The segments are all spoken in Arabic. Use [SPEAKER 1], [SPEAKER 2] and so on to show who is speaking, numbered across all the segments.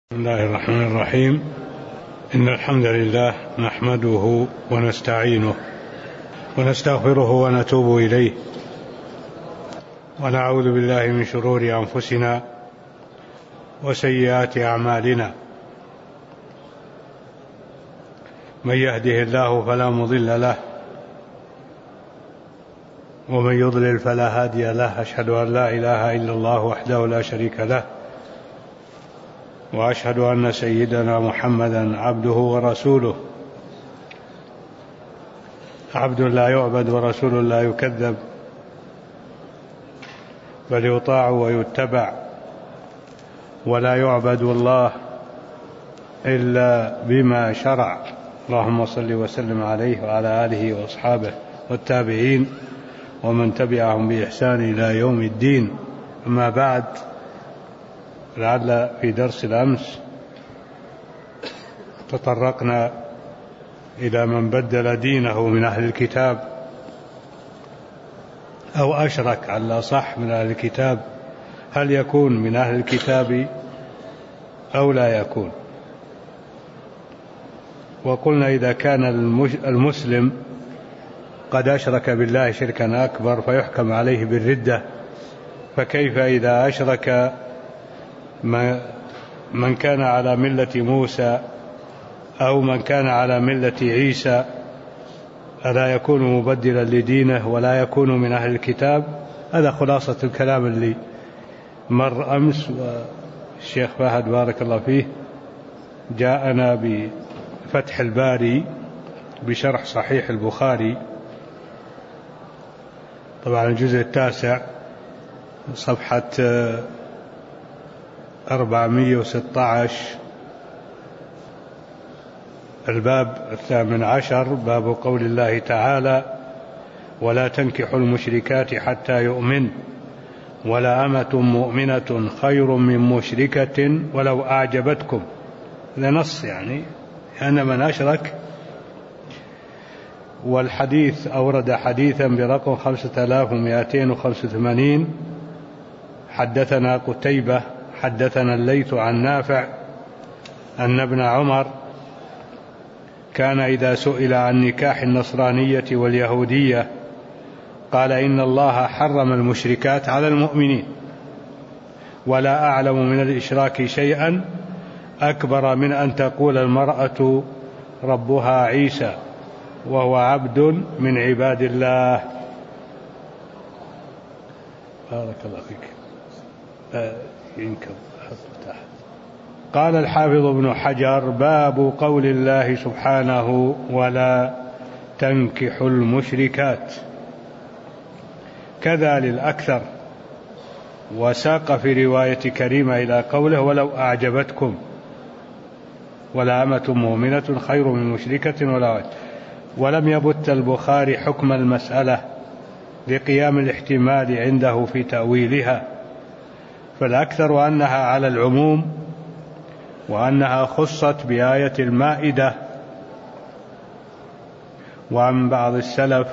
[SPEAKER 1] بسم الله الرحمن الرحيم. إن الحمد لله نحمده ونستعينه ونستغفره ونتوب إليه ونعوذ بالله من شرور أنفسنا وسيئات أعمالنا. من يهده الله فلا مضل له ومن يضلل فلا هادي له. أشهد أن لا إله إلا الله وحده لا شريك له، وأشهد أن سيدنا محمدا عبده ورسوله، عبد لا يعبد ورسول لا يكذب، بل يطاع ويتبع، ولا يعبد الله إلا بما شرع. اللهم صل وسلم عليه وعلى آله وأصحابه والتابعين ومن تبعهم بإحسان إلى يوم الدين. أما بعد، لعل في درس الأمس تطرقنا إلى من بدل دينه من أهل الكتاب أو أشرك على الأصح من أهل الكتاب، هل يكون من أهل الكتاب أو لا يكون؟ وقلنا إذا كان المسلم قد أشرك بالله شركا أكبر فيحكم عليه بالردة، فكيف إذا أشرك من كان على ملة موسى أو من كان على ملة عيسى؟ ألا يكون مبدلا لدينه ولا يكون من أهل الكتاب؟ هذا خلاصة الكلام اللي مر أمس. والشيخ فهد بارك الله فيه جاءنا بفتح الباري بشرح صحيح البخاري، طبعا الجزء 9 صفحة 416، الباب 18، باب قول الله تعالى: ولا تنكحوا المشركات حتى يؤمن، ولا أمة مؤمنة خير من مشركة ولو أعجبتكم. هذا نص يعني أن من أشرك. والحديث أورد حديثا برقم 5285: حدثنا قتيبة حدثنا الليث عن نافع أن ابن عمر كان إذا سئل عن نكاح النصرانية واليهودية قال: إن الله حرم المشركات على المؤمنين، ولا أعلم من الإشراك شيئا أكبر من أن تقول المرأة ربها عيسى وهو عبد من عباد الله. بارك الله فيك. قال الحافظ ابن حجر: باب قول الله سبحانه: ولا تنكحوا المشركات، كذا للأكثر. وساق في رواية كريمة إلى قوله: ولو أعجبتكم، ولا أمة مؤمنة خير من مشركة ولا. ولم يبت البخاري حكم المسألة لقيام الاحتمال عنده في تأويلها، فالأكثر أنها على العموم، وأنها خصت بآية المائدة. وعن بعض السلف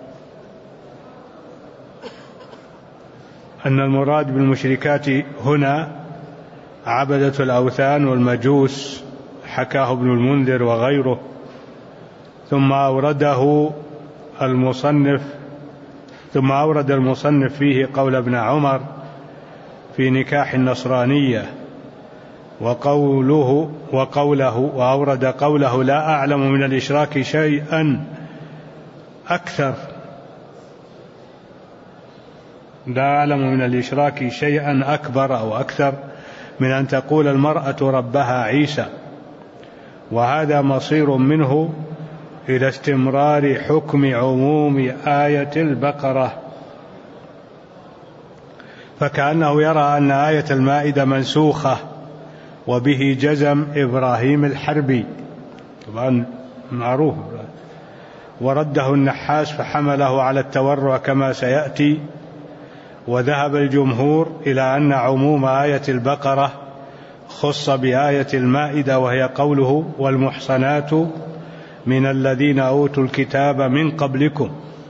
[SPEAKER 1] أن المراد بالمشركات هنا عبدة الأوثان والمجوس، حكاه ابن المنذر وغيره. ثم أورد المصنف فيه قول ابن عمر في نكاح النصرانية وقوله وأورد قوله: لا أعلم من الإشراك شيئا أكثر، لا أعلم من الإشراك شيئا أكبر أو أكثر من أن تقول المرأة ربها عيسى. وهذا مصير منه إلى استمرار حكم عموم آية البقرة، فكأنه يرى أن آية المائدة منسوخة، وبه جزم إبراهيم الحربي، طبعا معروف، ورده النحاس فحمله على التورع كما سيأتي. وذهب الجمهور إلى أن عموم آية البقرة خص بآية المائدة، وهي قوله: والمحصنات من الذين أوتوا الكتاب من قبلكم.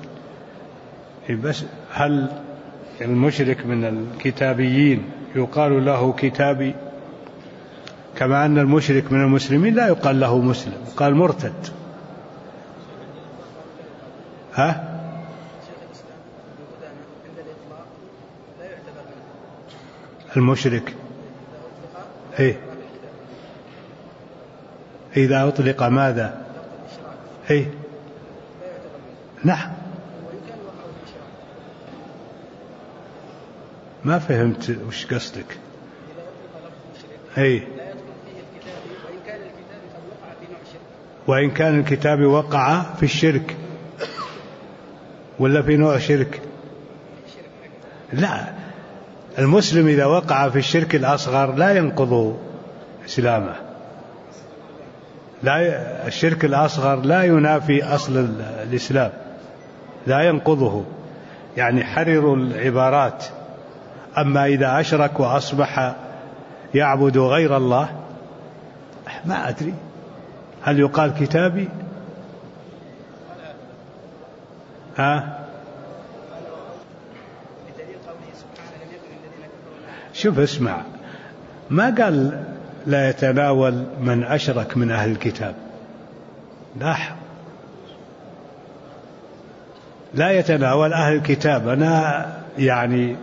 [SPEAKER 1] بس هل المشرك من الكتابيين يقال له كتابي؟ كما أن المشرك من المسلمين لا يقال له مسلم، يقال مرتد. ها؟ المشرك إيه؟ إذا أطلق ماذا؟ إيه؟ نعم. ما فهمت وش قصدك. إيه؟ وإن كان الكتاب وقع في الشرك ولا في نوع شرك؟ لا، المسلم إذا وقع في الشرك الأصغر لا ينقض إسلامه. لا، الشرك الأصغر لا ينافي أصل الإسلام، لا ينقضه، يعني حرروا العبارات. أما إذا أشرك وأصبح يعبد غير الله، ما أدري هل يقال كتابي؟ شوف اسمع، ما قال لا يتناول من أشرك من أهل الكتاب، لا يتناول أهل الكتاب. أنا يعني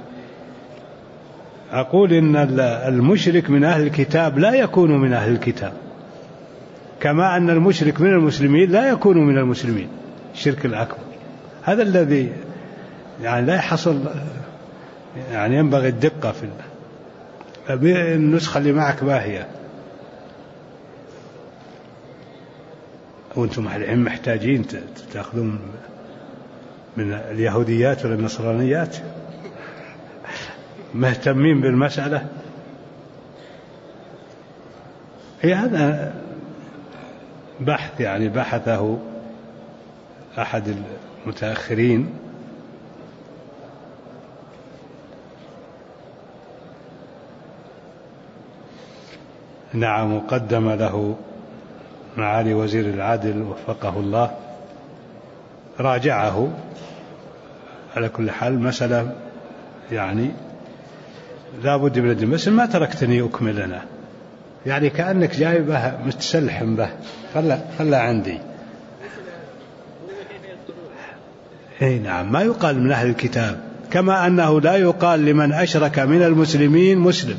[SPEAKER 1] أقول إن المشرك من أهل الكتاب لا يكون من أهل الكتاب، كما أن المشرك من المسلمين لا يكون من المسلمين. الشرك الأكبر هذا الذي يعني لا يحصل، يعني ينبغي الدقة في النسخة اللي معك باهية، وأنتم الحين محتاجين تأخذون من اليهوديات ولا النصرانيات، مهتمين بالمسألة. هي هذا بحث يعني بحثه أحد المتأخرين، نعم، وقدم له معالي وزير العدل وفقه الله، راجعه. على كل حال مسألة يعني لا بد من الدين، بس ما تركتني أكمل أنا، يعني كأنك جايبه متسلحم به، خلى عندي. اي نعم، ما يقال من أهل الكتاب، كما أنه لا يقال لمن أشرك من المسلمين مسلم.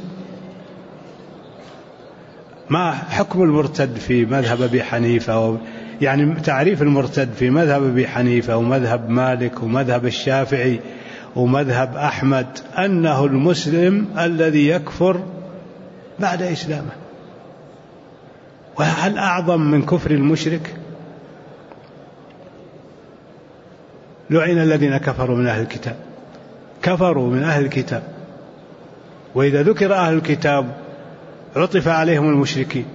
[SPEAKER 1] ما حكم المرتد في مذهب أبي حنيفة؟ يعني تعريف المرتد في مذهب أبي حنيفة ومذهب مالك ومذهب الشافعي ومذهب أحمد أنه المسلم الذي يكفر بعد إسلامه. وهل أعظم من كفر المشرك؟ لعن الذين كفروا من أهل الكتاب، كفروا من أهل الكتاب. وإذا ذكر أهل الكتاب عطف عليهم المشركين،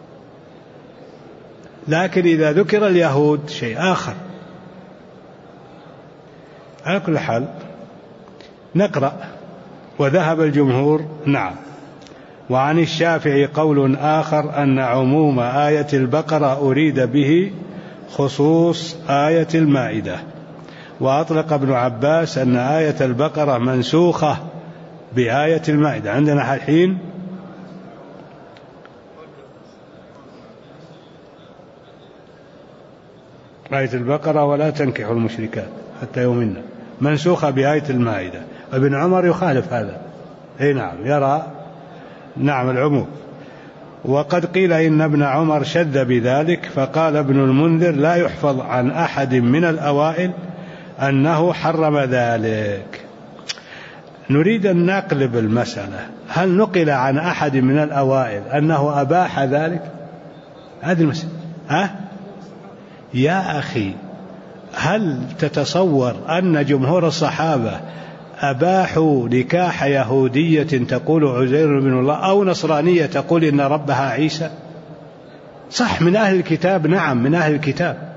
[SPEAKER 1] لكن إذا ذكر اليهود شيء آخر. على كل حال نقرأ. وذهب الجمهور نعم. وعن الشافعي قول آخر أن عموم آية البقرة أريد به خصوص آية المائدة. وأطلق ابن عباس أن آية البقرة منسوخة بآية المائدة. عندنا الحين آية البقرة ولا تنكحوا المشركات حتى يؤمنن منسوخة بآية المائدة. ابن عمر يخالف هذا، أي نعم، يرى نعم العموم. وقد قيل إن ابن عمر شذ بذلك، فقال ابن المنذر لا يحفظ عن أحد من الأوائل أنه حرم ذلك. نريد أن نقلب المسألة، هل نقل عن أحد من الأوائل أنه أباح ذلك؟ هذه المسألة. يا أخي، هل تتصور أن جمهور الصحابة أباحوا نكاح يهودية تقول عزير بن الله أو نصرانية تقول إن ربها عيسى؟ صح، من أهل الكتاب، نعم من أهل الكتاب.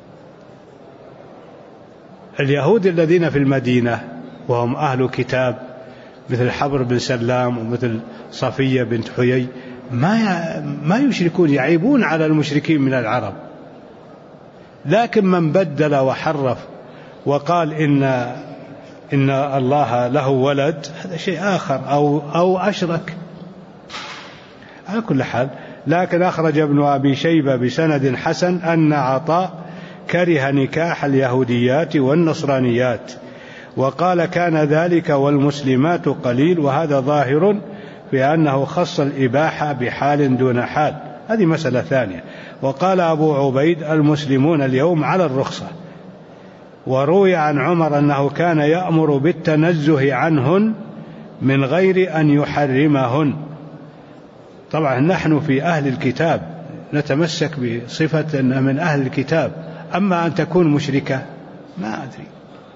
[SPEAKER 1] اليهود الذين في المدينة وهم أهل كتاب مثل حبر بن سلام ومثل صفية بنت حيي ما يشركون، يعيبون على المشركين من العرب. لكن من بدل وحرف وقال إن الله له ولد، هذا شيء آخر، أو أشرك. على كل حال. لكن أخرج ابن أبي شيبة بسند حسن أن عطاء كره نكاح اليهوديات والنصرانيات، وقال كان ذلك والمسلمات قليل، وهذا ظاهر في أنه خص الإباحة بحال دون حال، هذه مسألة ثانية. وقال أبو عبيد المسلمون اليوم على الرخصة. وروي عن عمر أنه كان يأمر بالتنزه عنهن من غير أن يحرمهن. طبعا نحن في أهل الكتاب نتمسك بصفة أن من أهل الكتاب، أما أن تكون مشركة ما أدري.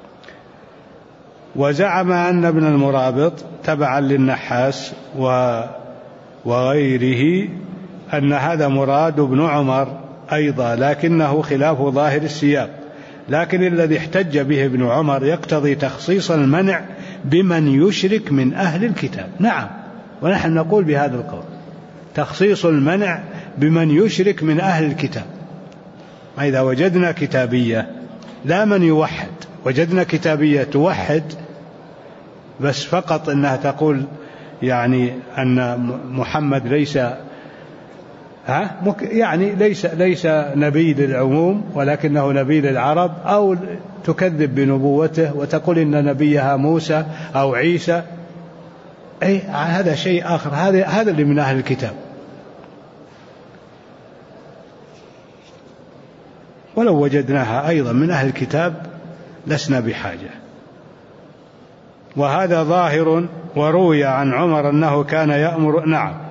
[SPEAKER 1] وزعم أن ابن المرابط تبعا للنحاس وغيره أن هذا مراد ابن عمر أيضا، لكنه خلاف ظاهر السياق. لكن الذي احتج به ابن عمر يقتضي تخصيص المنع بمن يشرك من أهل الكتاب. نعم، ونحن نقول بهذا القول، تخصيص المنع بمن يشرك من أهل الكتاب. إذا وجدنا كتابية لا من يوحد، وجدنا كتابية توحد بس فقط أنها تقول يعني أن محمد ليس نبي للعموم ولكنه نبي للعرب، أو تكذب بنبوته وتقول إن نبيها موسى أو عيسى، هذا شيء آخر، هذا اللي من أهل الكتاب. ولو وجدناها أيضا من أهل الكتاب لسنا بحاجة. وهذا ظاهر. وروي عن عمر أنه كان يأمر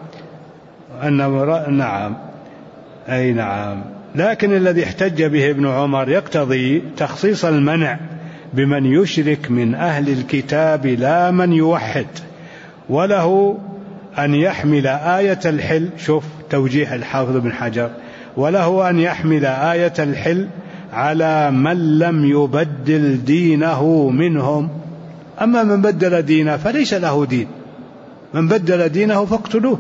[SPEAKER 1] نعم. لكن الذي احتج به ابن عمر يقتضي تخصيص المنع بمن يشرك من أهل الكتاب لا من يوحد، وله أن يحمل آية الحل. شوف توجيه الحافظ بن حجر، وله أن يحمل آية الحل على من لم يبدل دينه منهم. أما من بدل دينه فليس له دين، من بدل دينه فاقتلوه.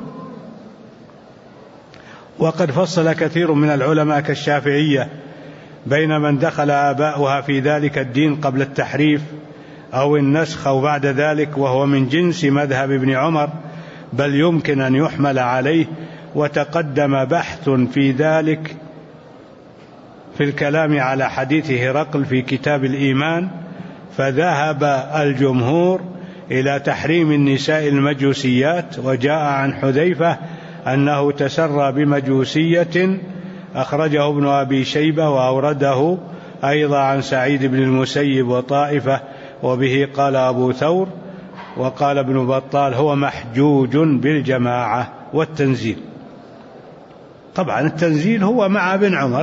[SPEAKER 1] وقد فصل كثير من العلماء كالشافعية بين من دخل آباؤها في ذلك الدين قبل التحريف أو النسخ أو بعد ذلك، وهو من جنس مذهب ابن عمر، بل يمكن أن يحمل عليه. وتقدم بحث في ذلك في الكلام على حديث هرقل في كتاب الإيمان، فذهب الجمهور إلى تحريم النساء المجوسيات. وجاء عن حذيفة أنه تسرى بمجوسية، أخرجه ابن أبي شيبة وأورده أيضا عن سعيد بن المسيب وطائفة، وبه قال أبو ثور. وقال ابن بطال هو محجوج بالجماعة والتنزيل. طبعا التنزيل هو مع ابن عمر.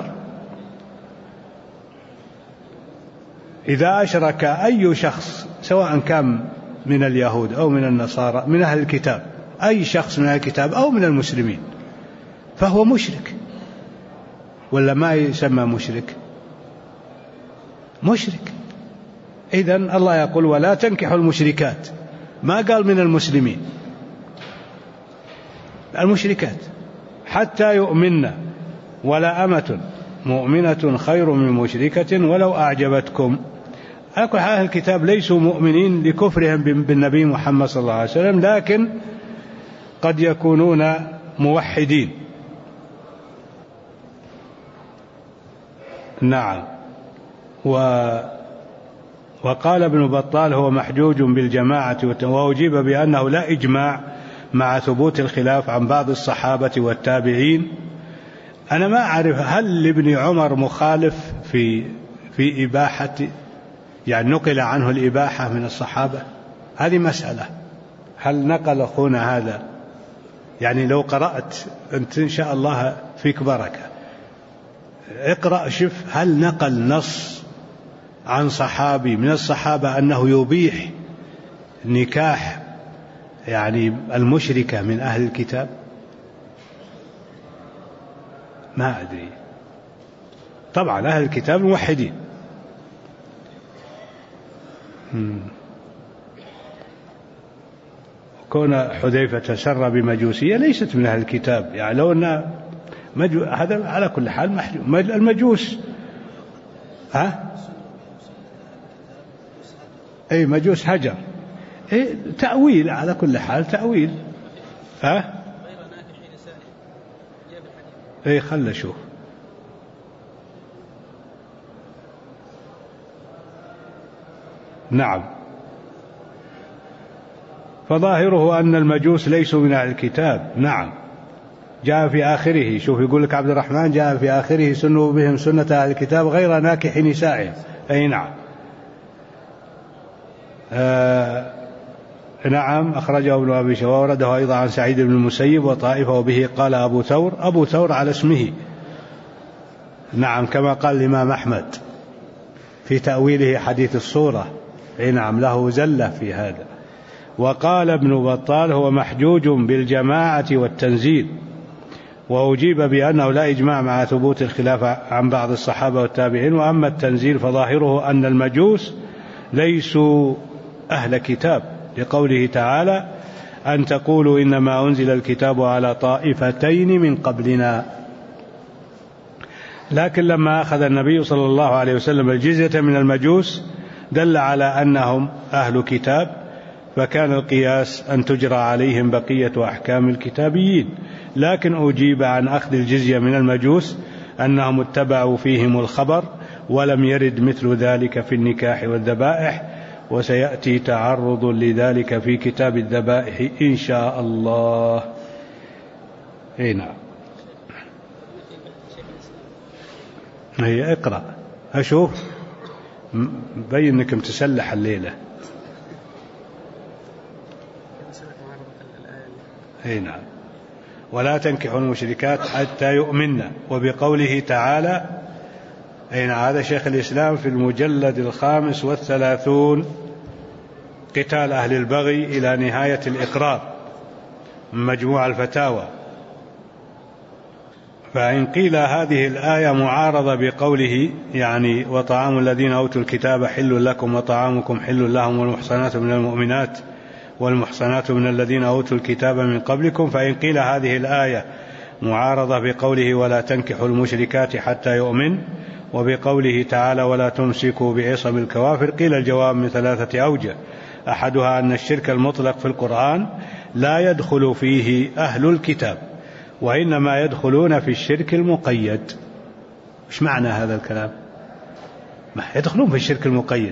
[SPEAKER 1] إذا أشرك أي شخص سواء كان من اليهود أو من النصارى من أهل الكتاب، أي شخص من أهل الكتاب أو من المسلمين، فهو مشرك، ولا ما يسمى مشرك. إذن الله يقول ولا تنكحوا المشركات، ما قال من المسلمين، المشركات حتى يؤمنن، ولا أمة مؤمنة خير من مشركة ولو أعجبتكم. أهل الكتاب ليسوا مؤمنين لكفرهم بالنبي محمد صلى الله عليه وسلم، لكن قد يكونون موحدين. نعم. وقال ابن بطال هو محجوج بالجماعة، وأجيب بأنه لا إجماع مع ثبوت الخلاف عن بعض الصحابة والتابعين. أنا ما أعرف هل لابن عمر مخالف في إباحة، يعني نقل عنه الإباحة من الصحابة، هذه مسألة. هل نقل أخونا هذا؟ يعني لو قرأت أنت إن شاء الله فيك بركة، اقرأ شوف هل نقل نص عن صحابي من الصحابة أنه يبيح نكاح يعني المشركة من أهل الكتاب. ما أدري. طبعا أهل الكتاب موحدين. كون حذيفة تسرى بمجوسية ليست من أهل الكتاب، يعني لو أن هذا على كل حال المجوس أي مجوس هجر، تأويل على كل حال تأويل. اي خل اشوف. نعم، فظاهره أن المجوس ليسوا من أهل الكتاب. نعم، جاء في آخره، شوف يقول لك عبد الرحمن جاء في آخره سنوا بهم سنة أهل الكتاب غير ناكح نسائهم. أي نعم. نعم، أخرجه ابن أبي شيبة وورده أيضا عن سعيد بن المسيب وطائفة، وبه قال أبو ثور. أبو ثور على اسمه. نعم، كما قال الإمام أحمد في تأويله حديث الصورة. أي نعم، له زلة في هذا. وقال ابن بطال هو محجوج بالجماعة والتنزيل، وأجيب بأنه لا إجماع مع ثبوت الخلاف عن بعض الصحابة والتابعين. وأما التنزيل فظاهره أن المجوس ليسوا أهل كتاب، لقوله تعالى أن تقولوا إنما أنزل الكتاب على طائفتين من قبلنا. لكن لما أخذ النبي صلى الله عليه وسلم الجزية من المجوس دل على أنهم أهل كتاب، فكان القياس أن تجرى عليهم بقية أحكام الكتابيين. لكن أجيب عن أخذ الجزية من المجوس أنهم اتبعوا فيهم الخبر، ولم يرد مثل ذلك في النكاح والذبائح، وسيأتي تعرض لذلك في كتاب الذبائح إن شاء الله. نعم. هي اقرأ أشوف، بين أنك متسلح الليلة. نعم. ولا تنكحوا المشركات حتى يؤمنن، وبقوله تعالى. هذا شيخ الإسلام في المجلد 35 قتال أهل البغي إلى نهاية الإقرار من مجموع الفتاوى. فإن قيل هذه الآية معارضة بقوله يعني وطعام الذين أوتوا الكتاب حل لكم وطعامكم حل لهم والمحصنات من المؤمنات والمحصنات من الذين أوتوا الكتاب من قبلكم، فإن قيل هذه الآية معارضة بقوله ولا تنكحوا المشركات حتى يؤمن، وبقوله تعالى ولا تمسكوا بعصم الكوافر، قيل الجواب من 3 أوجه. أحدها أن الشرك المطلق في القرآن لا يدخل فيه أهل الكتاب، وإنما يدخلون في الشرك المقيد. إيش معنى هذا الكلام؟ ما يدخلون في الشرك المقيد.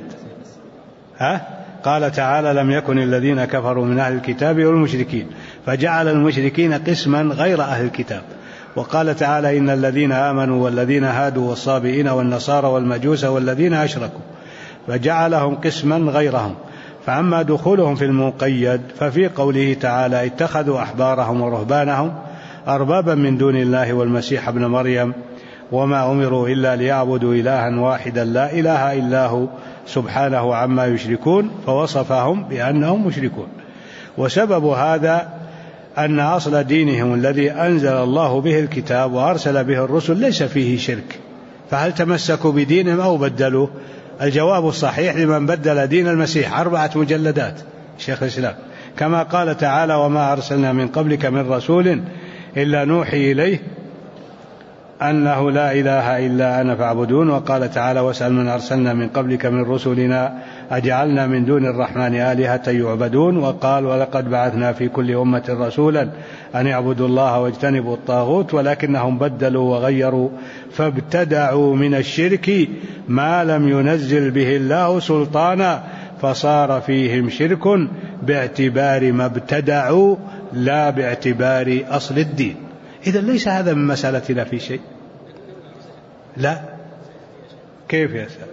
[SPEAKER 1] قال تعالى لم يكن الذين كفروا من أهل الكتاب والمشركين، فجعل المشركين قسما غير أهل الكتاب. وقال تعالى إن الذين آمنوا والذين هادوا والصابئين والنصارى والمجوس والذين أشركوا، فجعلهم قسما غيرهم. فأما دخولهم في المقيد ففي قوله تعالى اتخذوا أحبارهم ورهبانهم أربابا من دون الله والمسيح ابن مريم وما أمروا إلا ليعبدوا إلها واحدا لا إله إلا هو سبحانه عما يشركون، فوصفهم بأنهم مشركون. وسبب هذا أن أصل دينهم الذي أنزل الله به الكتاب وأرسل به الرسل ليس فيه شرك، فهل تمسكوا بدينهم أو بدلوا؟ الجواب الصحيح لمن بدل دين المسيح 4 مجلدات شيخ الإسلام، كما قال تعالى وما أرسلنا من قبلك من رسول إلا نوحي إليه أنه لا إله إلا أنا فاعبدون. وقال تعالى واسأل من أرسلنا من قبلك من رسلنا أجعلنا من دون الرحمن آلهة يعبدون. وقال ولقد بعثنا في كل أمة رسولا أن يعبدوا الله واجتنبوا الطاغوت، ولكنهم بدلوا وغيروا فابتدعوا من الشرك ما لم ينزل به الله سلطانا، فصار فيهم شرك باعتبار ما ابتدعوا لا باعتبار أصل الدين. إذا ليس هذا من مسألتنا في شيء. لا، كيف يسأل؟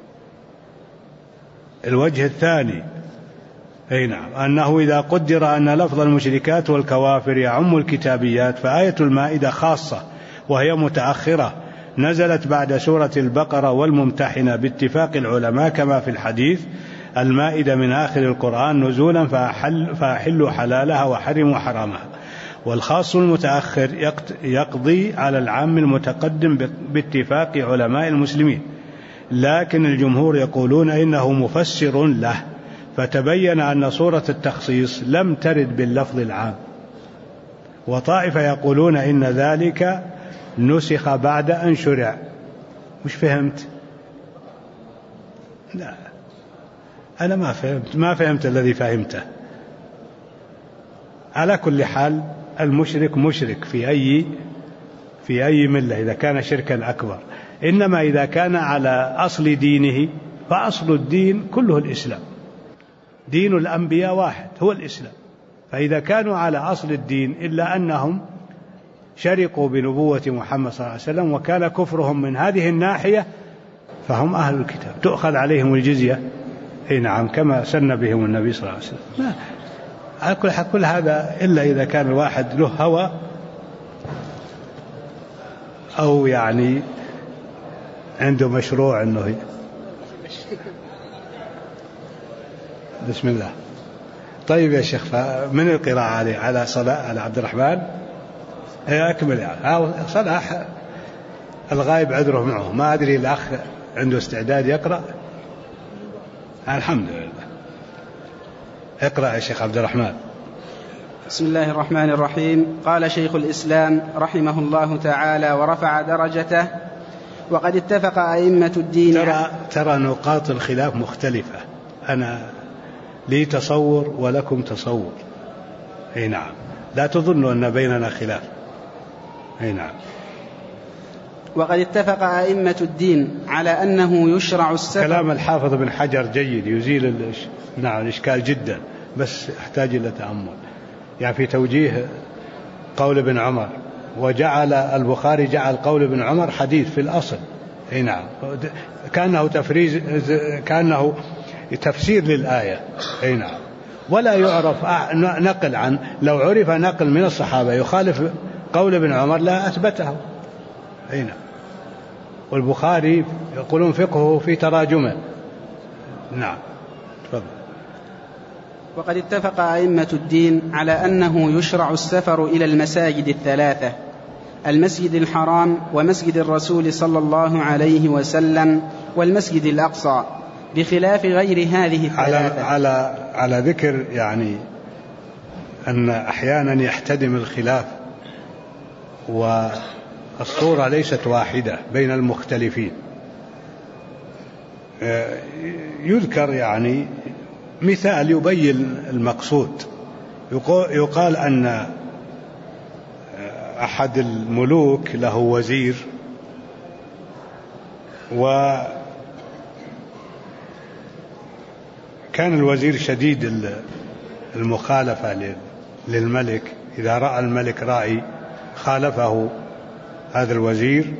[SPEAKER 1] الوجه الثاني نعم أنه إذا قدر أن لفظ المشركات والكوافر يعم الكتابيات، فآية المائدة خاصة وهي متأخرة نزلت بعد سورة البقرة والممتحنة باتفاق العلماء، كما في الحديث المائدة من آخر القرآن نزولا فأحلوا حلالها وحرموا حرامها. والخاص المتأخر يقضي على العام المتقدم باتفاق علماء المسلمين، لكن الجمهور يقولون إنه مفسر له، فتبين أن صورة التخصيص لم ترد باللفظ العام. وطائفة يقولون إن ذلك نسخ بعد أن شرع. مش فهمت؟ لا، أنا ما فهمت الذي فهمته. على كل حال المشرك مشرك في أي في أي ملة إذا كان شركا أكبر، إنما إذا كان على أصل دينه فأصل الدين كله الإسلام، دين الأنبياء واحد هو الإسلام. فإذا كانوا على أصل الدين إلا أنهم شرقوا بنبوة محمد صلى الله عليه وسلم وكان كفرهم من هذه الناحية فهم أهل الكتاب، تؤخذ عليهم الجزية. أي نعم، كما سن بهم النبي صلى الله عليه وسلم. على كل هذا إلا إذا كان الواحد له هوى أو يعني عنده مشروع أنه بسم الله. طيب يا شيخ، من القراءة على صلاة على عبد الرحمن أكمل يعني صلاح الغائب عذره معه، ما أدري الأخ عنده استعداد يقرأ. الحمد لله. اقرأ يا شيخ عبد الرحمن.
[SPEAKER 2] بسم الله الرحمن الرحيم. قال شيخ الإسلام رحمه الله تعالى ورفع درجته: وقد اتفق أئمة الدين.
[SPEAKER 1] ترى نقاط الخلاف مختلفة، أنا لي تصور ولكم تصور. أي نعم، لا تظنوا أن بيننا خلاف. أي نعم.
[SPEAKER 2] وقد اتفق أئمة الدين على أنه يشرع السفر.
[SPEAKER 1] كلام الحافظ بن حجر جيد، يزيل الإشكال جدا، بس أحتاج إلى تأمل. يعني في توجيه قول ابن عمر، وجعل البخاري جعل قول ابن عمر حديث في الأصل. أي نعم، كأنه تفسير للآية. أي نعم، ولا يعرف نقل عن، لو عرف نقل من الصحابة يخالف قول ابن عمر لا أثبته. أي نعم. والبخاري يقولون فقهه في تراجمه. نعم، تفضل.
[SPEAKER 2] وقد اتفق أئمة الدين على أنه يشرع السفر إلى المساجد الثلاثة: المسجد الحرام ومسجد الرسول صلى الله عليه وسلم والمسجد الأقصى، بخلاف غير هذه الثلاثة.
[SPEAKER 1] على ذكر يعني أن أحيانا يحتدم الخلاف والصورة ليست واحدة بين المختلفين. يذكر يعني مثال يبين المقصود. يقال أن أحد الملوك له وزير، وكان الوزير شديد المخالفة للملك، إذا رأى الملك رأي خالفه هذا الوزير.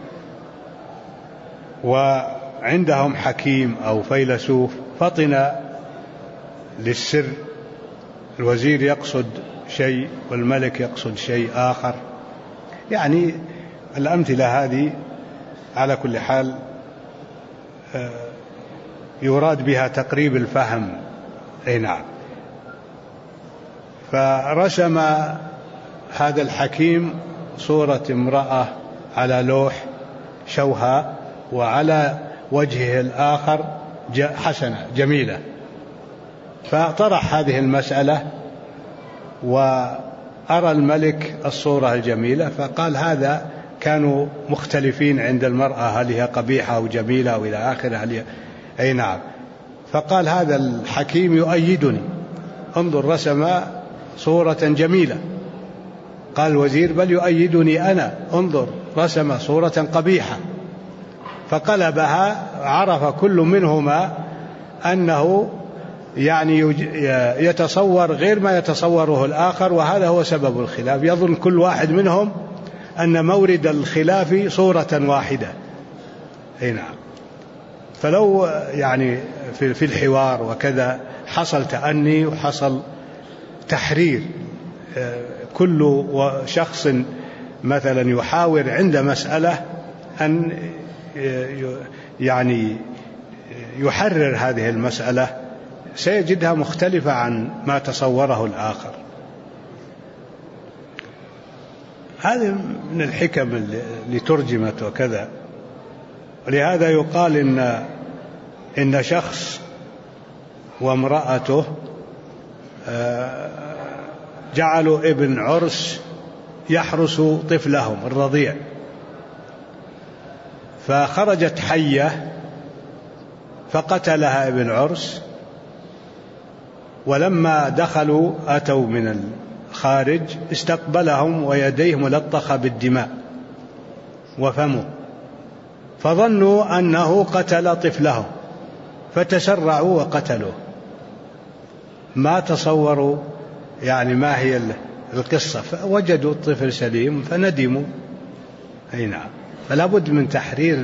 [SPEAKER 1] وعندهم حكيم أو فيلسوف فطن للسر، الوزير يقصد شيء والملك يقصد شيء آخر. يعني الأمثلة هذه على كل حال يراد بها تقريب الفهم. أي نعم. فرسم هذا الحكيم صورة امرأة على لوح شوهاء، وعلى وجهه الآخر حسنة جميلة، فطرح هذه المسألة وأرى الملك الصورة الجميلة، فقال هذا كانوا مختلفين عند المرأة، هل هي قبيحة أو جميلة أو إلى آخره. أي نعم. فقال هذا الحكيم يؤيدني، انظر رسم صورة جميلة. قال الوزير بل يؤيدني أنا، انظر رسم صورة قبيحة. فقلبها، عرف كل منهما أنه يعني يتصور غير ما يتصوره الآخر، وهذا هو سبب الخلاف. يظن كل واحد منهم أن مورد الخلاف صورة واحدة. أي نعم. فلو يعني في الحوار وكذا حصل تأني وحصل تحرير، كل شخص مثلا يحاور عند مسألة أن يعني يحرر هذه المسألة، سيجدها مختلفة عن ما تصوره الآخر. هذه من الحكم اللي ترجمت وكذا. ولهذا يقال إن شخص وامرأته جعلوا ابن عرس يحرس طفلهم الرضيع، فخرجت حية فقتلها ابن عرس، ولما دخلوا أتوا من الخارج استقبلهم ويديه ملطخة بالدماء، وفمه، فظنوا أنه قتل طفله فتسرعوا وقتلوه، ما تصوروا يعني ما هي القصة، فوجدوا الطفل سليم فندموا. أي نعم. فلا بد من تحرير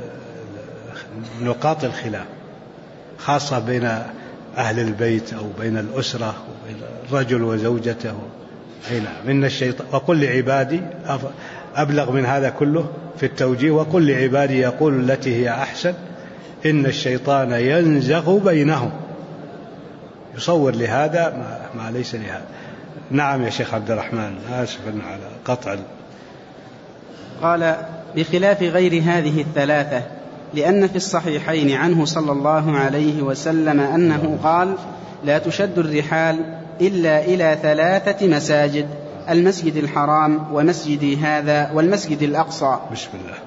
[SPEAKER 1] نقاط الخلاف، خاصة بين أهل البيت أو بين الأسرة وبين الرجل وزوجته. أي نعم. إن الشيطان وقل لعبادي أبلغ من هذا كله في التوجيه، وقل لعبادي يقول التي هي أحسن إن الشيطان ينزغ بينهم، يصور لهذا ما ليس لهذا. نعم يا شيخ عبد الرحمن، آسف على قطع.
[SPEAKER 2] قال بخلاف غير هذه الثلاثة، لأن في الصحيحين عنه صلى الله عليه وسلم أنه قال لا تشد الرحال إلا إلى 3 مساجد: المسجد الحرام ومسجدي هذا والمسجد الأقصى.
[SPEAKER 1] بسم الله.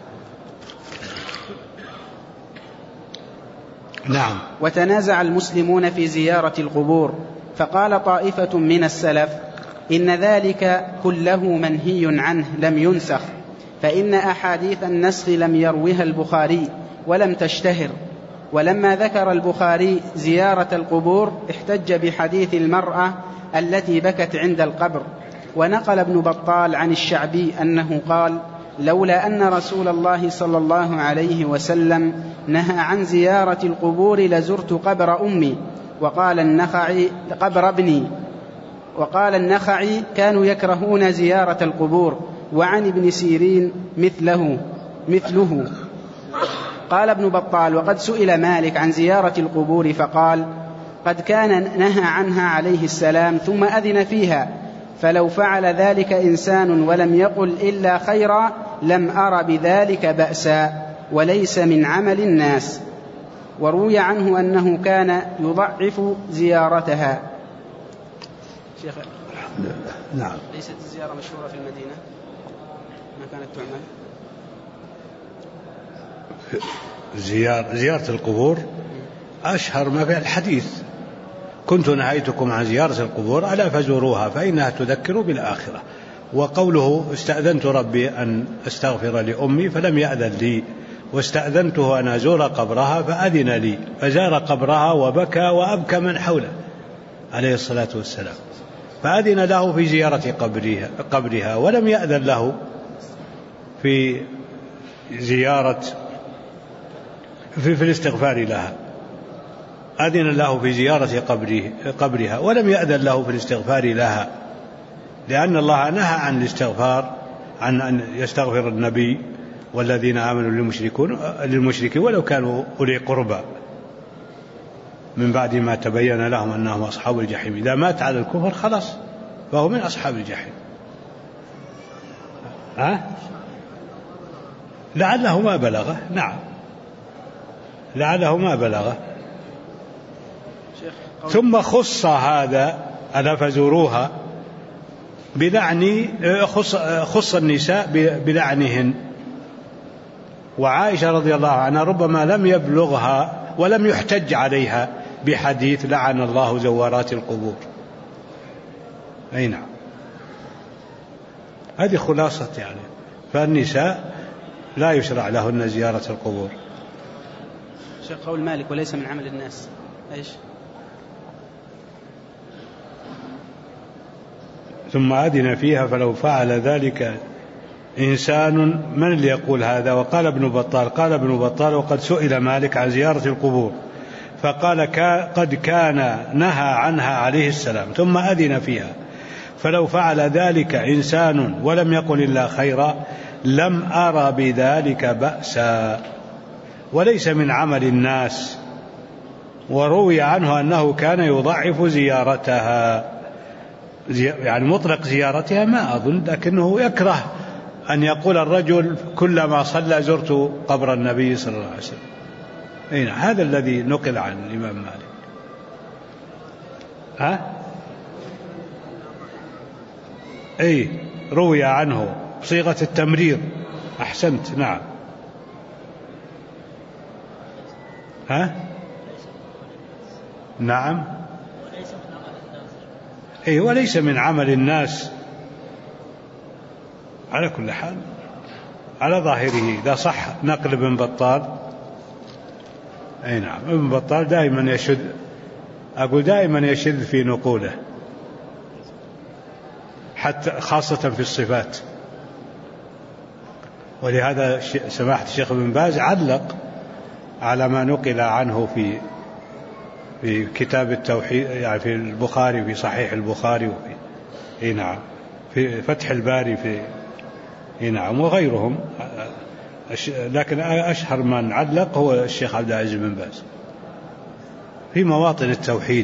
[SPEAKER 1] نعم.
[SPEAKER 2] وتنازع المسلمون في زيارة القبور، فقال طائفة من السلف إن ذلك كله منهي عنه لم ينسخ، فإن أحاديث النسخ لم يروها البخاري ولم تشتهر. ولما ذكر البخاري زيارة القبور احتج بحديث المرأة التي بكت عند القبر. ونقل ابن بطال عن الشعبي أنه قال لولا أن رسول الله صلى الله عليه وسلم نهى عن زيارة القبور لزرت قبر أمي. وقال النخعي قبر ابني. وقال النخعي كانوا يكرهون زيارة القبور. وعن ابن سيرين مثله. قال ابن بطال وقد سئل مالك عن زيارة القبور فقال قد كان نهى عنها عليه السلام ثم أذن فيها، فلو فعل ذلك إنسان ولم يقل إلا خيرا لم أر بذلك بأسا، وليس من عمل الناس. وروي عنه أنه كان يضعف زيارتها. شيخ
[SPEAKER 1] نعم.
[SPEAKER 2] ليست الزيارة مشهورة في المدينة ما كانت تعمل؟
[SPEAKER 1] زيارة القبور أشهر ما في الحديث: كنت نهيتكم عن زيارة القبور ألا فزوروها فإنها تذكر بالآخرة. وقوله استأذنت ربي أن أستغفر لأمي فلم يأذن لي، واستأذنته أن أزور قبرها فأذن لي، فزار قبرها وبكى وأبكى من حوله عليه الصلاة والسلام، فأذن له في زيارة قبرها ولم يأذن له في زيارة في الاستغفار لها. أذن له في زيارة قبرها ولم يأذن له في الاستغفار لها، لأن الله نهى عن الاستغفار، عن أن يستغفر النبي والذين آمنوا للمشركين ولو كانوا أولي قربى من بعد ما تبين لهم أنهم أصحاب الجحيم. إذا مات على الكفر خلاص فهو من أصحاب الجحيم. لعله ما بلغه. نعم لعله ما بلغه. ثم خص هذا ألا فزوروها بلعن، خص النساء بلعنهن. وعائشة رضي الله عنها ربما لم يبلغها ولم يحتج عليها بحديث لعن الله زوارات القبور. أي نعم. هذه خلاصة يعني. فالنساء لا يشرع لهن زيارة القبور.
[SPEAKER 2] شيخ قول مالك وليس من عمل الناس إيش؟
[SPEAKER 1] ثم أذن فيها فلو فعل ذلك إنسان. من اللي يقول هذا؟ وقال ابن بطال، قال ابن بطال وقد سئل مالك عن زيارة القبور فقال قد كان نهى عنها عليه السلام ثم أذن فيها، فلو فعل ذلك إنسان ولم يقل إلا خيرا لم أرى بذلك بأسا، وليس من عمل الناس. وروي عنه أنه كان يضعف زيارتها، يعني مطلق زيارتها ما أظن، لكنه يكره أن يقول الرجل كلما صلى زرت قبر النبي صلى الله عليه وسلم. هذا الذي نقل عن الإمام مالك. روي عنه بصيغة التمريض. أحسنت. نعم. نعم. وليس من عمل الناس. على كل حال على ظاهره إذا صح نقل ابن بطال. أي نعم، ابن بطال دائما يشذ، أقول دائما يشذ في نقوله، حتى خاصة في الصفات. ولهذا سماحة الشيخ ابن باز علق على ما نقل عنه في كتاب التوحيد، يعني في البخاري، في صحيح البخاري، وفي نعم في فتح الباري، في نعم وغيرهم، لكن أشهر من علق هو الشيخ عبد العزيز بن باز في مواطن التوحيد،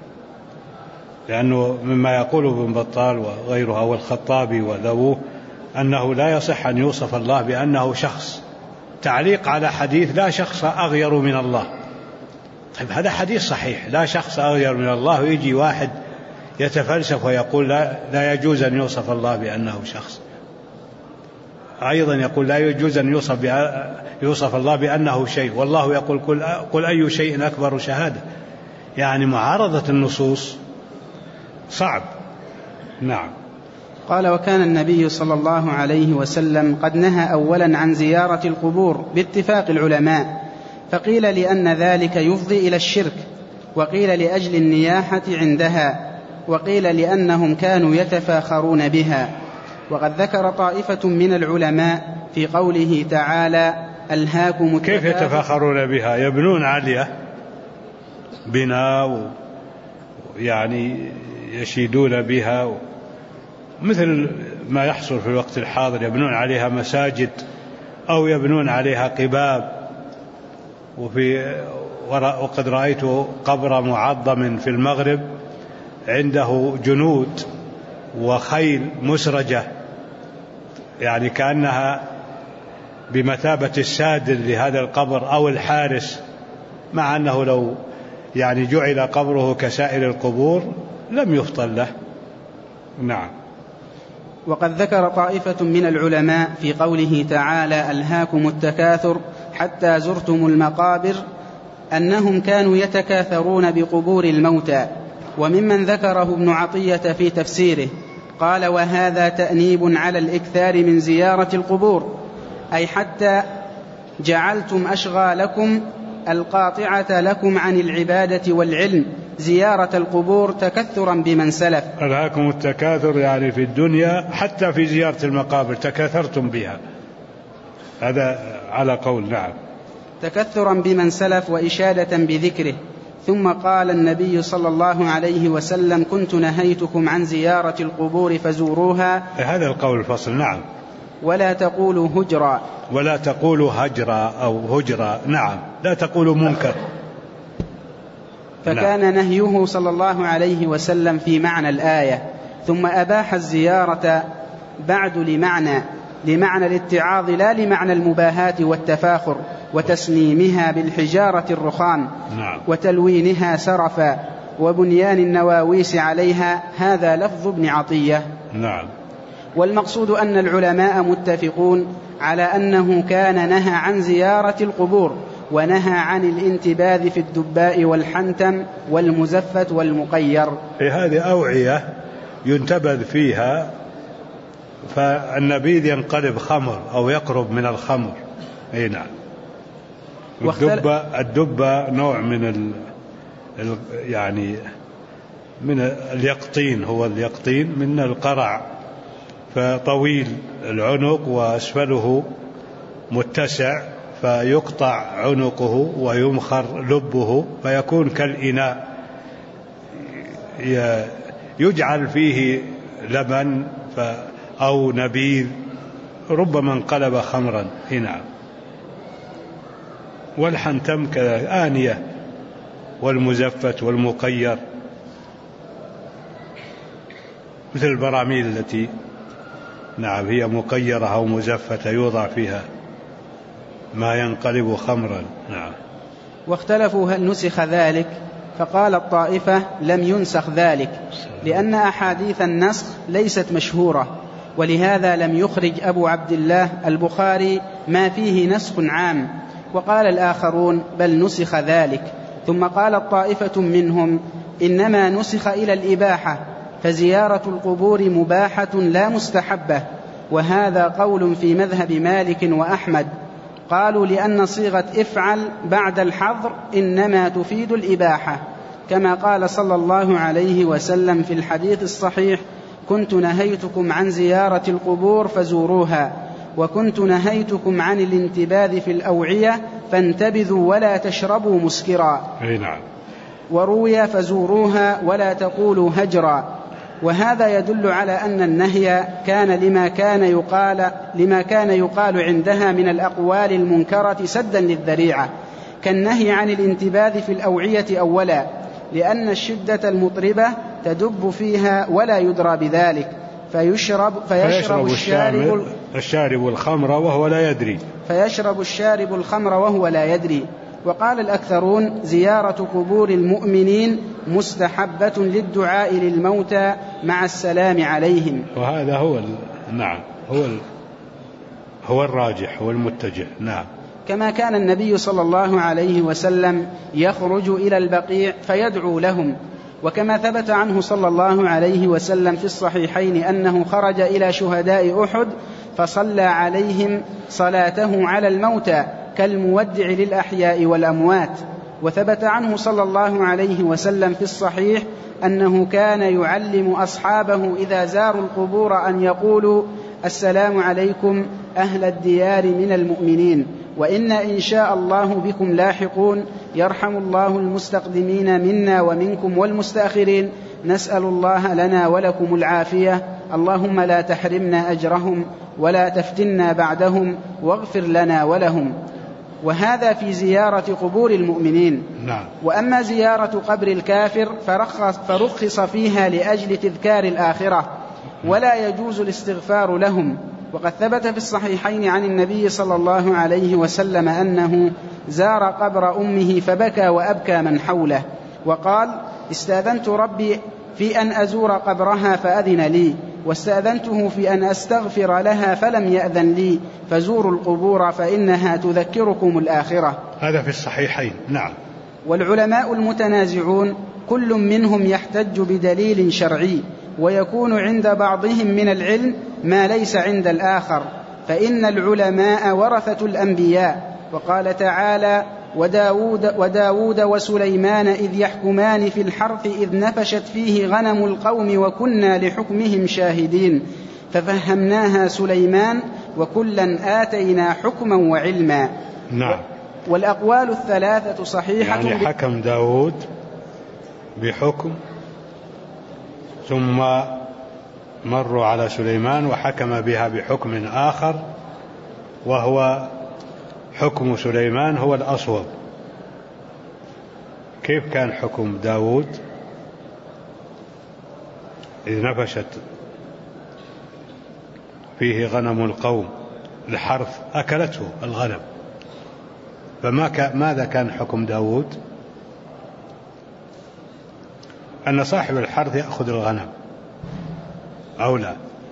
[SPEAKER 1] لأنه مما يقوله ابن بطال وغيره والخطابي وذووه أنه لا يصح أن يوصف الله بأنه شخص، تعليق على حديث لا شخص أغير من الله. طيب هذا حديث صحيح لا شخص أغير من الله، ويجي واحد يتفلسف ويقول لا يجوز أن يوصف الله بأنه شخص، أيضا يقول لا يجوز أن يوصف الله بأنه شيء، والله يقول قل أي شيء أكبر شهادة. يعني معارضة النصوص صعب. نعم.
[SPEAKER 2] قال: وكان النبي صلى الله عليه وسلم قد نهى أولا عن زيارة القبور باتفاق العلماء، فقيل لأن ذلك يفضي إلى الشرك، وقيل لأجل النياحة عندها، وقيل لأنهم كانوا يتفاخرون بها. وقد ذكر طائفة من العلماء في قوله تعالى: ألهاكم التكاثر.
[SPEAKER 1] كيف يتفاخرون بها؟ يبنون عليها بناء، يعني يشيدون بها، مثل ما يحصل في الوقت الحاضر، يبنون عليها مساجد أو يبنون عليها قباب. وقد رأيت قبر معظم في المغرب عنده جنود وخيل مسرجة، يعني كأنها بمثابة السادل لهذا القبر أو الحارس، مع أنه لو يعني جعل قبره كسائر القبور لم يفضل له. نعم.
[SPEAKER 2] وقد ذكر طائفة من العلماء في قوله تعالى: ألهاكم التكاثر حتى زرتم المقابر، أنهم كانوا يتكاثرون بقبور الموتى. وممن ذكره ابن عطية في تفسيره قال: وهذا تأنيب على الإكثار من زيارة القبور، أي حتى جعلتم أشغالكم القاطعة لكم عن العبادة والعلم زيارة القبور تكثرا بمن سلف.
[SPEAKER 1] ألهاكم التكاثر يعني في الدنيا، حتى في زيارة المقابر تكاثرتم بها، هذا على قول. نعم.
[SPEAKER 2] تكثرا بمن سلف وإشادة بذكره. ثم قال النبي صلى الله عليه وسلم: كنت نهيتكم عن زيارة القبور فزوروها.
[SPEAKER 1] هذا القول الفصل. نعم.
[SPEAKER 2] ولا تقولوا هجرا،
[SPEAKER 1] ولا تقولوا هجرا أو هجرا. نعم، لا تقولوا منكر.
[SPEAKER 2] فكان نهيه صلى الله عليه وسلم في معنى الآية، ثم أباح الزيارة بعد لمعنى الاتعاظ، لا لمعنى المباهاة والتفاخر وتسنيمها بالحجارة الرخام.
[SPEAKER 1] نعم.
[SPEAKER 2] وتلوينها سرفا وبنيان النواويس عليها. هذا لفظ ابن عطية.
[SPEAKER 1] نعم.
[SPEAKER 2] والمقصود أن العلماء متفقون على أنه كان نهى عن زيارة القبور، ونهى عن الانتباذ في الدباء والحنتم والمزفت والمقير.
[SPEAKER 1] هذه أوعية ينتبذ فيها، فالنبيذ ينقلب خمر أو يقرب من الخمر. أي نعم. الدبة نوع من يعني من اليقطين، هو اليقطين من القرع، فطويل العنق وأسفله متسع، فيقطع عنقه ويمخر لبه فيكون كالإناء، يجعل فيه لبن أو نبيذ، ربما انقلب خمرا. هنا. والحنتم كآنية، والمزفت والمقير مثل البراميل التي نعم هي مقيرة أو مزفتة يوضع فيها ما ينقلب خمرا. نعم.
[SPEAKER 2] واختلفوا هل نسخ ذلك، فقال الطائفة لم ينسخ ذلك، لأن أحاديث النسخ ليست مشهورة، ولهذا لم يخرج أبو عبد الله البخاري ما فيه نسخ عام. وقال الآخرون بل نسخ ذلك. ثم قال الطائفة منهم إنما نسخ إلى الإباحة، فزيارة القبور مباحة لا مستحبة، وهذا قول في مذهب مالك وأحمد. قالوا لأن صيغة افعل بعد الحظر إنما تفيد الإباحة، كما قال صلى الله عليه وسلم في الحديث الصحيح: كنت نهيتكم عن زيارة القبور فزوروها، وكنت نهيتكم عن الانتباذ في الأوعية فانتبذوا ولا تشربوا مسكرا.
[SPEAKER 1] نعم.
[SPEAKER 2] وروي: فزوروها ولا تقولوا هجرا. وهذا يدل على أن النهي كان لما كان يقال عندها من الأقوال المنكرة سدا للذريعة، كالنهي عن الانتباذ في الأوعية أولا، لأن الشدة المطربة تدب فيها ولا يدرى بذلك، فيشرب
[SPEAKER 1] الشارب الخمر وهو لا يدري.
[SPEAKER 2] فيشرب الشارب الخمر وهو لا يدري. وقال الأكثرون: زيارة قبور المؤمنين مستحبة للدعاء للموتى مع السلام عليهم.
[SPEAKER 1] وهذا هو الراجح، هو المتجه. نعم.
[SPEAKER 2] كما كان النبي صلى الله عليه وسلم يخرج إلى البقيع فيدعو لهم، وكما ثبت عنه صلى الله عليه وسلم في الصحيحين أنه خرج إلى شهداء أحد فصلى عليهم صلاته على الموتى كالمودع للأحياء والأموات. وثبت عنه صلى الله عليه وسلم في الصحيح أنه كان يعلم أصحابه إذا زاروا القبور أن يقولوا: السلام عليكم أهل الديار من المؤمنين، وإنا إن شاء الله بكم لاحقون، يرحم الله المستقدمين منا ومنكم والمستأخرين، نسأل الله لنا ولكم العافية، اللهم لا تحرمنا أجرهم ولا تفتنا بعدهم واغفر لنا ولهم. وهذا في زيارة قبور المؤمنين.
[SPEAKER 1] نعم.
[SPEAKER 2] وأما زيارة قبر الكافر فرخص فيها لأجل تذكار الآخرة، ولا يجوز الاستغفار لهم. وقد ثبت في الصحيحين عن النبي صلى الله عليه وسلم أنه زار قبر أمه فبكى وأبكى من حوله، وقال: استأذنت ربي في أن أزور قبرها فأذن لي، واستأذنته في أن أستغفر لها فلم يأذن لي، فزوروا القبور فإنها تذكركم الآخرة.
[SPEAKER 1] هذا في الصحيحين. نعم.
[SPEAKER 2] والعلماء المتنازعون كل منهم يحتج بدليل شرعي، ويكون عند بعضهم من العلم ما ليس عند الآخر، فإن العلماء ورثة الأنبياء. وقال تعالى: وداود وسليمان إذ يحكمان في الحرث إذ نفشت فيه غنم القوم وكنا لحكمهم شاهدين ففهمناها سليمان وكلا آتينا حكما وعلما.
[SPEAKER 1] نعم.
[SPEAKER 2] والأقوال الثلاثة صحيحة،
[SPEAKER 1] يعني حكم داود بحكم، ثم مروا على سليمان وحكم بها بحكم آخر، وهو حكم سليمان هو الأصوب. كيف كان حكم داود؟ إذ نفشت فيه غنم القوم، الحرث أكلته الغنم، فماذا كان حكم داود؟ أن صاحب الحرث يأخذ الغنم أو لا.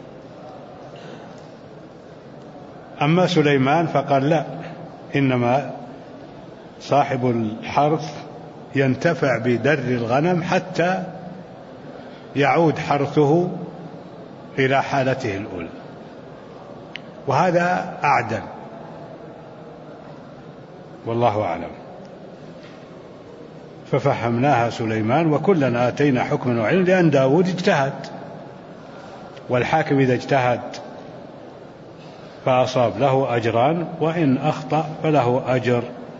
[SPEAKER 1] أما سليمان فقال لا، إنما صاحب الحرث ينتفع بدر الغنم حتى يعود حرثه إلى حالته الأولى، وهذا أعدل، والله أعلم. ففهمناها سليمان وكلا آتينا حكما وعلما، لأن داود اجتهد، والحاكم إذا اجتهد فأصاب له أجران، وإن أخطأ فله أجر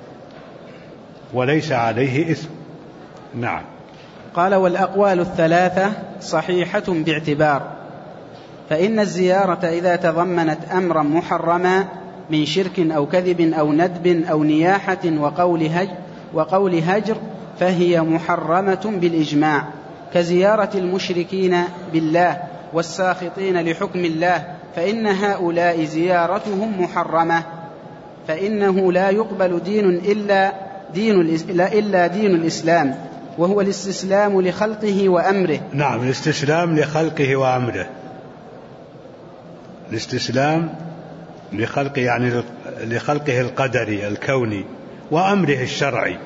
[SPEAKER 1] وليس عليه إثم. نعم.
[SPEAKER 2] قال: والأقوال الثلاثة صحيحة باعتبار، فإن الزيارة إذا تضمنت أمرا محرما من شرك أو كذب أو ندب أو نياحة وقول هجر فهي محرمة بالإجماع، كزيارة المشركين بالله والساخطين لحكم الله، فإن هؤلاء زيارتهم محرمة، فإنه لا يقبل دين إلا دين الإسلام، وهو الاستسلام لخلقه وأمره.
[SPEAKER 1] نعم، الاستسلام لخلقه وأمره، الاستسلام لخلقه يعني لخلقه القدري الكوني وأمره الشرعي،